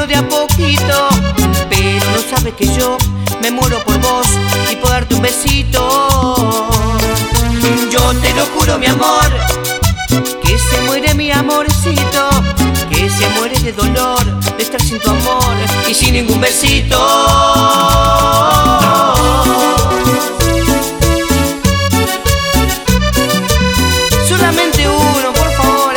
muero de a poquito, pero no sabes que yo me muero por vos y por darte un besito. Yo te lo juro, mi amor, que se muere mi amorcito, que se muere de dolor de estar sin tu amor y sin ningún besito. Solamente uno, por favor,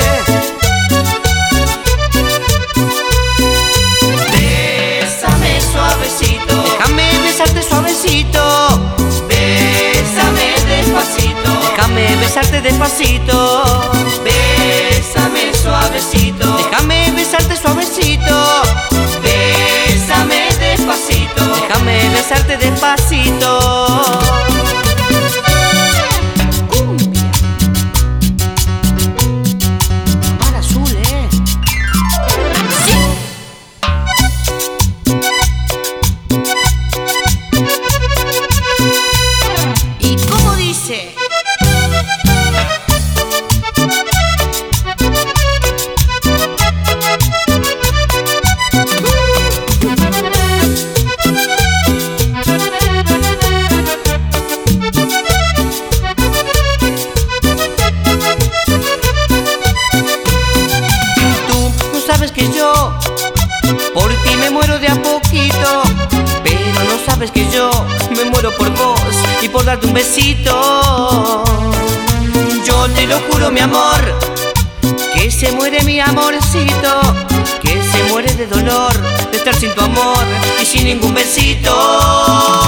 Bésame suavecito, déjame besarte suavecito. Bésame despacito, déjame besarte despacito. Bésame suavecito, déjame besarte suavecito. Bésame despacito, déjame besarte despacito. Sabes que yo por ti me muero de a poquito, pero no sabes que yo me muero por vos y por darte un besito. Yo te lo juro, mi amor, que se muere mi amorcito, que se muere de dolor de estar sin tu amor y sin ningún besito.